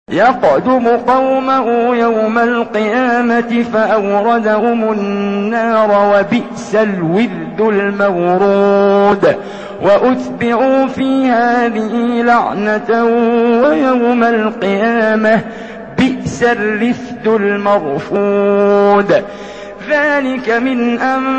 يقدم قومه يوم القيامة فأوردهم النار وبئس الورد المورود وأتبعوا في هذه لعنة ويوم القيامة بئس الرفد المرفود. ذلك من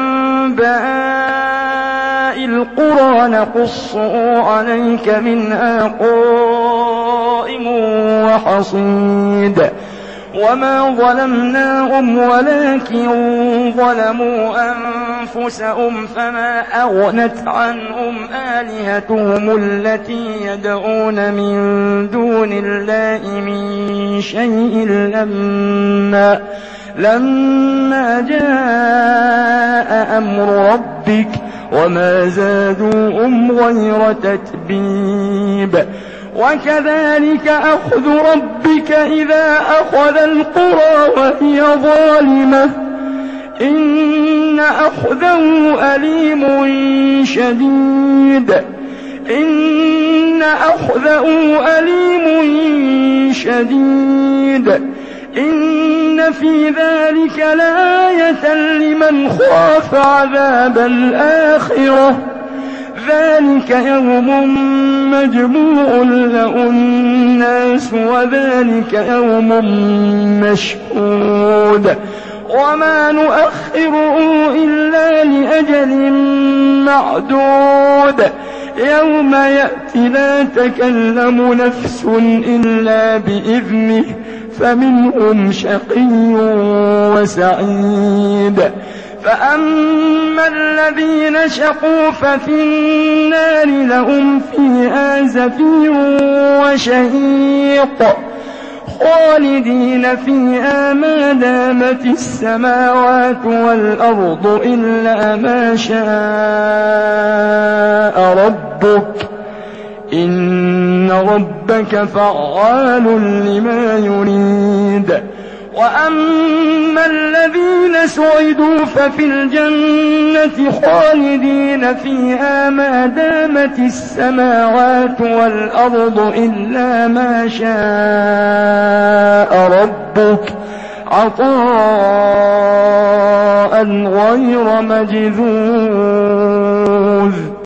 أنباء القرى نقصه عليك منها قائم وحصيد. وما ظلمناهم ولكن ظلموا أنفسهم فما أغنت عنهم آلهتهم التي يدعون من دون الله من شيء لما جاء أمر ربك وما زادوهم غير تتبيب. وكذلك أخذ ربك إذا أخذ القرى وهي ظالمة إن أخذه أليم شديد. إن في ذلك لآية لمن خاف عذاب الآخرة. ذلك يوم مجموع له الناس وذلك يوم مشهود وما نؤخره إلا لأجل معدود. يوم يأتي لا تكلم نفس إلا بإذنه فمنهم شقي وسعيد. فأما الذين شقوا ففي النار لهم فيها زفير وشهيق خالدين فيها ما دامت السماوات والأرض إلا ما شاء ربك إن ربك فعال لما يريد. وأما الذين سعدوا ففي الجنة خالدين فيها ما دامت السماوات والأرض إلا ما شاء ربك عطاء غير مجذوذ.